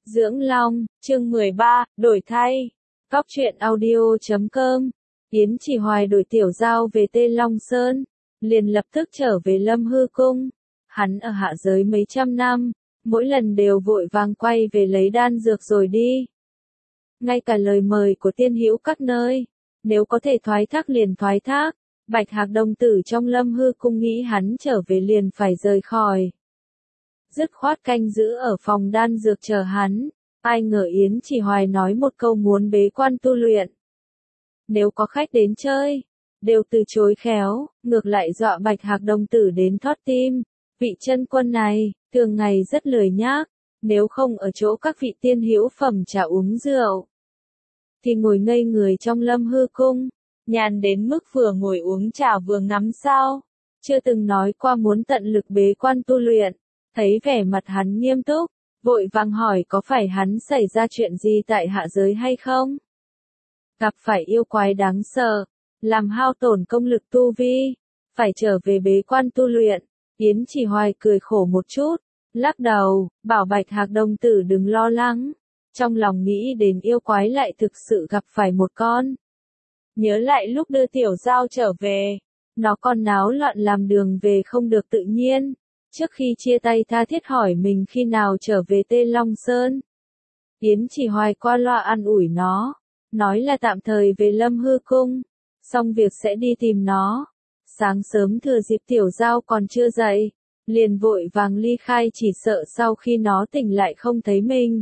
Dưỡng Long, chương 13, đổi thay. Góc truyện audio.com. Yến Chỉ Hoài đổi Tiểu Giao về Tê Long Sơn, liền lập tức trở về Lâm Hư Cung. Hắn ở hạ giới mấy trăm năm, mỗi lần đều vội vàng quay về lấy đan dược rồi đi. Ngay cả lời mời của tiên hữu các nơi, nếu có thể thoái thác liền thoái thác. Bạch Hạc đồng tử trong Lâm Hư Cung nghĩ hắn trở về liền phải rời khỏi. Dứt khoát canh giữ ở phòng đan dược chờ hắn, ai ngờ Yến Chỉ Hoài nói một câu muốn bế quan tu luyện. Nếu có khách đến chơi, đều từ chối khéo, ngược lại dọa Bạch Hạc đồng tử đến thót tim. Vị chân quân này, thường ngày rất lười nhác, nếu không ở chỗ các vị tiên hữu phẩm trà uống rượu, thì ngồi ngây người trong Lâm Hư Cung, nhàn đến mức vừa ngồi uống trà vừa ngắm sao, chưa từng nói qua muốn tận lực bế quan tu luyện. Thấy vẻ mặt hắn nghiêm túc, vội vàng hỏi có phải hắn xảy ra chuyện gì tại hạ giới hay không? Gặp phải yêu quái đáng sợ, làm hao tổn công lực tu vi, phải trở về bế quan tu luyện. Yến Chỉ Hoài cười khổ một chút, lắc đầu, bảo Bạch Hạc đồng tử đừng lo lắng. Trong lòng nghĩ đến yêu quái lại thực sự gặp phải một con. Nhớ lại lúc đưa Tiểu Giao trở về, nó còn náo loạn làm đường về không được tự nhiên. Trước khi chia tay tha thiết hỏi mình khi nào trở về Tê Long Sơn. Yến Chỉ Hoài qua loa an ủi nó, nói là tạm thời về Lâm Hư Cung, xong việc sẽ đi tìm nó. Sáng sớm thừa dịp Tiểu Giao còn chưa dậy, liền vội vàng ly khai, chỉ sợ sau khi nó tỉnh lại không thấy mình,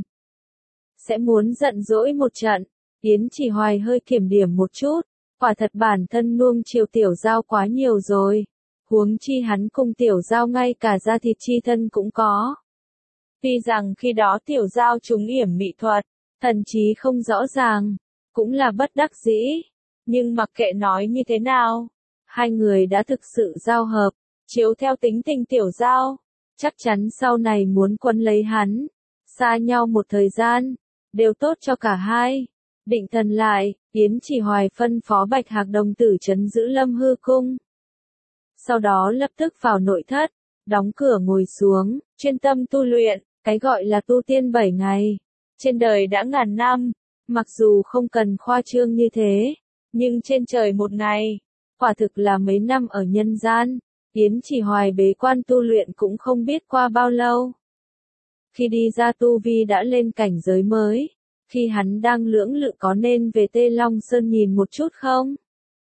sẽ muốn giận dỗi một trận. Yến Chỉ Hoài hơi kiểm điểm một chút, quả thật bản thân nuông chiều Tiểu Giao quá nhiều rồi. Huống chi hắn cùng Tiểu Giao ngay cả da thịt chi thân cũng có. Tuy rằng khi đó Tiểu Giao trúng yểm mị thuật, thần trí không rõ ràng, cũng là bất đắc dĩ, nhưng mặc kệ nói như thế nào, hai người đã thực sự giao hợp, chiếu theo tính tình Tiểu Giao, chắc chắn sau này muốn quấn lấy hắn, xa nhau một thời gian, đều tốt cho cả hai. Định thần lại, Yến Chỉ Hoài phân phó Bạch Hạc đồng tử trấn giữ Lâm Hư Cung. Sau đó lập tức vào nội thất, đóng cửa ngồi xuống, chuyên tâm tu luyện. Cái gọi là tu tiên 7 ngày, trên đời đã ngàn năm, mặc dù không cần khoa trương như thế, nhưng trên trời một ngày, quả thực là mấy năm ở nhân gian. Yến Chỉ Hoài bế quan tu luyện cũng không biết qua bao lâu. Khi đi ra tu vi đã lên cảnh giới mới, khi hắn đang lưỡng lự có nên về Tê Long Sơn nhìn một chút không?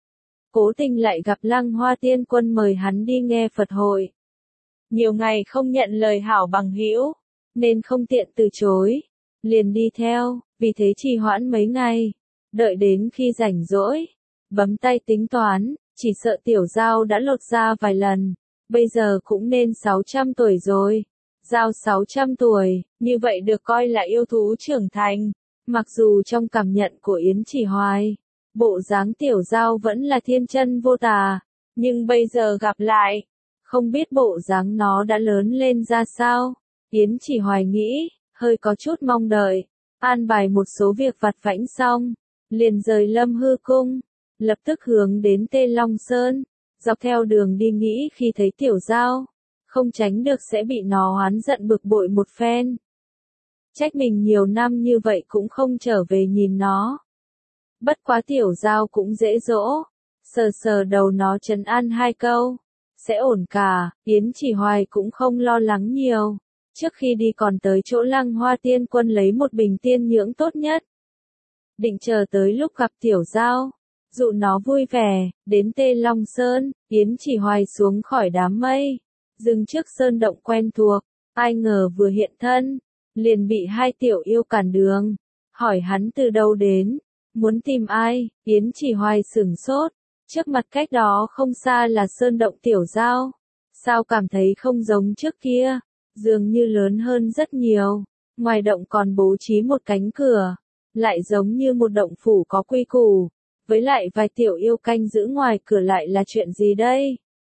Cố tình lại gặp Lăng Hoa Tiên Quân mời hắn đi nghe Phật hội. Nhiều ngày không nhận lời hảo bằng hữu, nên không tiện từ chối, liền đi theo, vì thế trì hoãn mấy ngày, đợi đến khi rảnh rỗi, bấm tay tính toán, chỉ sợ Tiểu Giao đã lột da vài lần, bây giờ cũng nên 600 tuổi rồi. Giao 600 tuổi, như vậy được coi là yêu thú trưởng thành. Mặc dù trong cảm nhận của Yến Chỉ Hoài, bộ dáng Tiểu Giao vẫn là thiên chân vô tà, nhưng bây giờ gặp lại, không biết bộ dáng nó đã lớn lên ra sao. Yến Chỉ Hoài nghĩ, hơi có chút mong đợi, an bài một số việc vặt vãnh xong, liền rời Lâm Hư Cung, lập tức hướng đến Tê Long Sơn. Dọc theo đường đi nghĩ khi thấy Tiểu Giao, không tránh được sẽ bị nó oán giận bực bội một phen. Trách mình nhiều năm như vậy cũng không trở về nhìn nó. Bất quá Tiểu Giao cũng dễ dỗ, sờ sờ đầu nó trấn an hai câu, sẽ ổn cả. Yến Chỉ Hoài cũng không lo lắng nhiều, trước khi đi còn tới chỗ Lăng Hoa Tiên Quân lấy một bình tiên nhưỡng tốt nhất. Định chờ tới lúc gặp Tiểu Giao, dụ nó vui vẻ. Đến Tê Long Sơn, Yến Chỉ Hoài xuống khỏi đám mây, dừng trước sơn động quen thuộc, ai ngờ vừa hiện thân, liền bị hai tiểu yêu cản đường, hỏi hắn từ đâu đến, muốn tìm ai. Yến Chỉ Hoài sửng sốt, trước mặt cách đó không xa là sơn động Tiểu Giao, sao cảm thấy không giống trước kia, dường như lớn hơn rất nhiều, ngoài động còn bố trí một cánh cửa, lại giống như một động phủ có quy củ, với lại vài tiểu yêu canh giữ ngoài cửa lại là chuyện gì đây?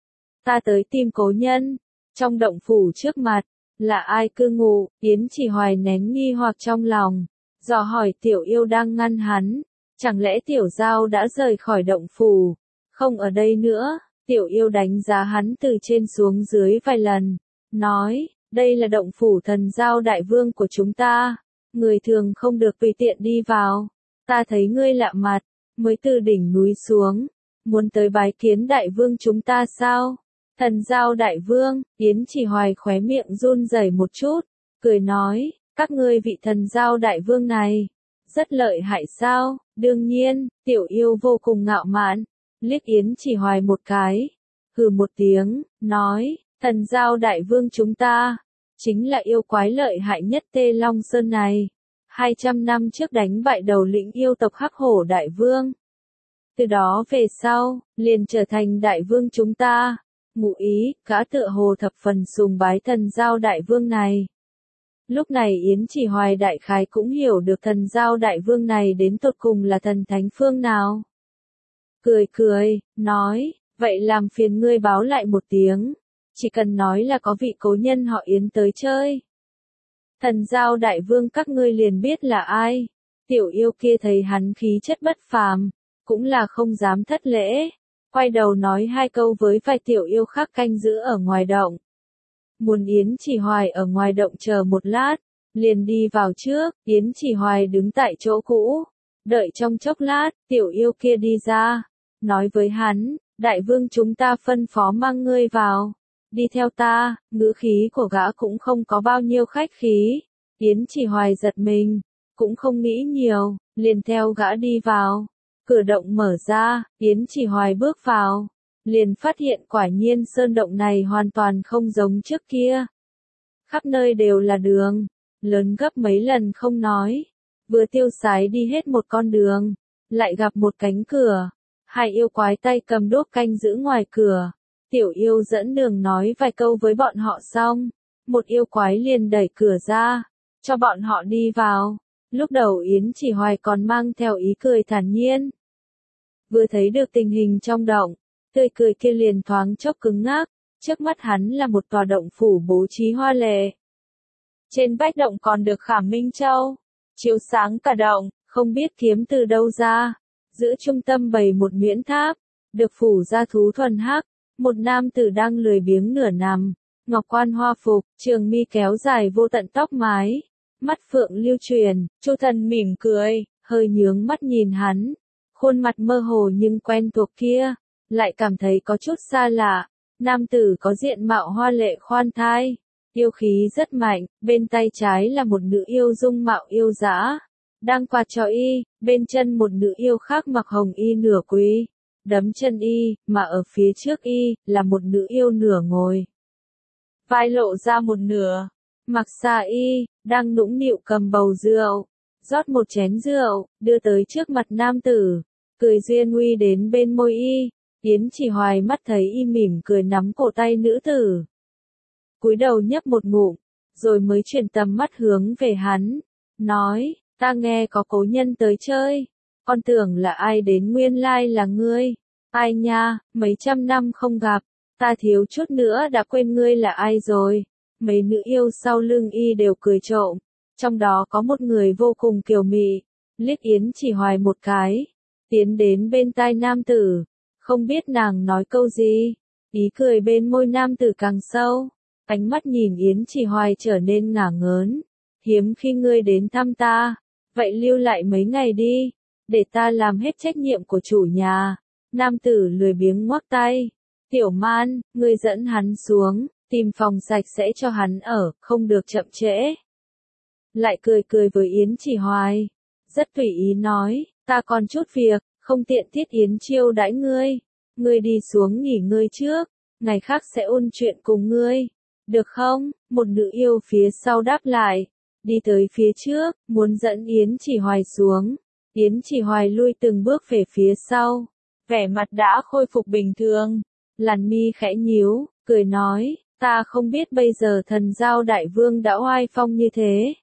Ta tới tìm cố nhân, trong động phủ trước mặt, là ai cư ngụ? Yến Chỉ Hoài nén nghi hoặc trong lòng, dò hỏi tiểu yêu đang ngăn hắn, chẳng lẽ Tiểu Giao đã rời khỏi động phủ, không ở đây nữa? Tiểu yêu đánh giá hắn từ trên xuống dưới vài lần, nói, đây là động phủ thần Giao đại vương của chúng ta, người thường không được tùy tiện đi vào. Ta thấy ngươi lạ mặt, mới từ đỉnh núi xuống, muốn tới bái kiến đại vương chúng ta sao? Thần giao đại vương, Yến Chỉ Hoài khóe miệng run rẩy một chút, cười nói, các ngươi vị thần giao đại vương này, rất lợi hại sao? Đương nhiên, tiểu yêu vô cùng ngạo mạn, liếc Yến Chỉ Hoài một cái, hừ một tiếng, nói, thần giao đại vương chúng ta, chính là yêu quái lợi hại nhất Tê Long Sơn này. 200 năm trước đánh bại đầu lĩnh yêu tộc Hắc Hổ đại vương. Từ đó về sau, liền trở thành đại vương chúng ta. Ngụ ý, gã tựa hồ thập phần sùng bái thần giao đại vương này. Lúc này Yến Chỉ Hoài đại khái cũng hiểu được thần giao đại vương này đến tột cùng là thần thánh phương nào. Cười cười, nói, vậy làm phiền ngươi báo lại một tiếng, chỉ cần nói là có vị cố nhân họ Yến tới chơi. Thần giao đại vương các ngươi liền biết là ai. Tiểu yêu kia thấy hắn khí chất bất phàm, cũng là không dám thất lễ, quay đầu nói hai câu với vài tiểu yêu khác canh giữ ở ngoài động. Muốn Yến Chỉ Hoài ở ngoài động chờ một lát, liền đi vào trước, Yến Chỉ Hoài đứng tại chỗ cũ, đợi trong chốc lát, tiểu yêu kia đi ra, nói với hắn, đại vương chúng ta phân phó mang ngươi vào, đi theo ta, ngữ khí của gã cũng không có bao nhiêu khách khí, Yến Chỉ Hoài giật mình, cũng không nghĩ nhiều, liền theo gã đi vào, cửa động mở ra, Yến Chỉ Hoài bước vào. Liền phát hiện quả nhiên sơn động này hoàn toàn không giống trước kia. Khắp nơi đều là đường, lớn gấp mấy lần không nói. Vừa tiêu sái đi hết một con đường, lại gặp một cánh cửa. Hai yêu quái tay cầm đuốc canh giữ ngoài cửa. Tiểu yêu dẫn đường nói vài câu với bọn họ xong. Một yêu quái liền đẩy cửa ra, cho bọn họ đi vào. Lúc đầu Yến Chỉ Hoài còn mang theo ý cười thản nhiên. Vừa thấy được tình hình trong động, tươi cười kia liền thoáng chốc cứng ngắc, trước mắt hắn là một tòa động phủ bố trí hoa lệ. Trên vách động còn được khảm minh châu, chiếu sáng cả động, không biết kiếm từ đâu ra. Giữa trung tâm bày một miễn tháp, được phủ da thú thuần hắc, một nam tử đang lười biếng nửa nằm, ngọc quan hoa phục, trường mi kéo dài vô tận tóc mái, mắt phượng lưu truyền, Chu Thần mỉm cười, hơi nhướng mắt nhìn hắn, khuôn mặt mơ hồ nhưng quen thuộc kia. Lại cảm thấy có chút xa lạ, nam tử có diện mạo hoa lệ khoan thai, yêu khí rất mạnh, bên tay trái là một nữ yêu dung mạo yêu dã, đang quạt cho y, bên chân một nữ yêu khác mặc hồng y nửa quỳ, đấm chân y, mà ở phía trước y, là một nữ yêu nửa ngồi. Vai lộ ra một nửa, mặc xà y, đang nũng nịu cầm bầu rượu, rót một chén rượu, đưa tới trước mặt nam tử, cười duyên uy đến bên môi y. Yến Chỉ Hoài mắt thấy y mỉm cười nắm cổ tay nữ tử. Cúi đầu nhấp một ngụm, rồi mới chuyển tầm mắt hướng về hắn, nói, ta nghe có cố nhân tới chơi, con tưởng là ai đến nguyên lai là ngươi, ai nha, mấy trăm năm không gặp, ta thiếu chút nữa đã quên ngươi là ai rồi. Mấy nữ yêu sau lưng y đều cười trộm, trong đó có một người vô cùng kiều mị, liếc Yến Chỉ Hoài một cái, tiến đến bên tai nam tử. Không biết nàng nói câu gì, ý cười bên môi nam tử càng sâu, ánh mắt nhìn Yến Chỉ Hoài trở nên ngả ngớn, hiếm khi ngươi đến thăm ta, vậy lưu lại mấy ngày đi, để ta làm hết trách nhiệm của chủ nhà. Nam tử lười biếng ngoắc tay, tiểu man, ngươi dẫn hắn xuống, tìm phòng sạch sẽ cho hắn ở, không được chậm trễ. Lại cười cười với Yến Chỉ Hoài, rất tùy ý nói, ta còn chút việc. Không tiện Tiết Yến chiêu đãi ngươi đi xuống nghỉ ngơi trước, ngày khác sẽ ôn chuyện cùng ngươi, được không? Một nữ yêu phía sau đáp lại, đi tới phía trước, muốn dẫn Yến Chỉ Hoài xuống, Yến Chỉ Hoài lui từng bước về phía sau, vẻ mặt đã khôi phục bình thường, làn mi khẽ nhíu, cười nói, ta không biết bây giờ thần giao đại vương đã oai phong như thế.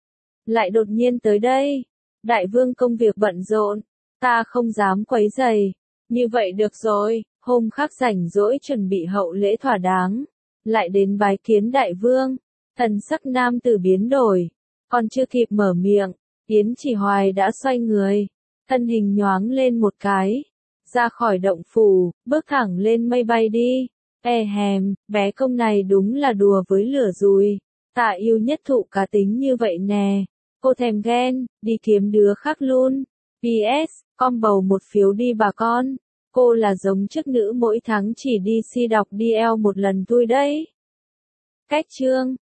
Lại đột nhiên tới đây, đại vương công việc bận rộn. Ta không dám quấy rầy, như vậy được rồi, hôm khác rảnh rỗi chuẩn bị hậu lễ thỏa đáng, lại đến bái kiến đại vương. Thần sắc nam tử biến đổi, còn chưa kịp mở miệng, Yến Chỉ Hoài đã xoay người, thân hình nhoáng lên một cái, ra khỏi động phủ, bước thẳng lên mây bay đi. Hèm, bé công này đúng là đùa với lửa rồi, ta yêu nhất thụ cá tính như vậy nè. Cô thèm ghen, đi kiếm đứa khác luôn. PS, con bầu một phiếu đi bà con. Cô là giống chức nữ mỗi tháng chỉ đi si đọc DL một lần thôi đấy. Cách chương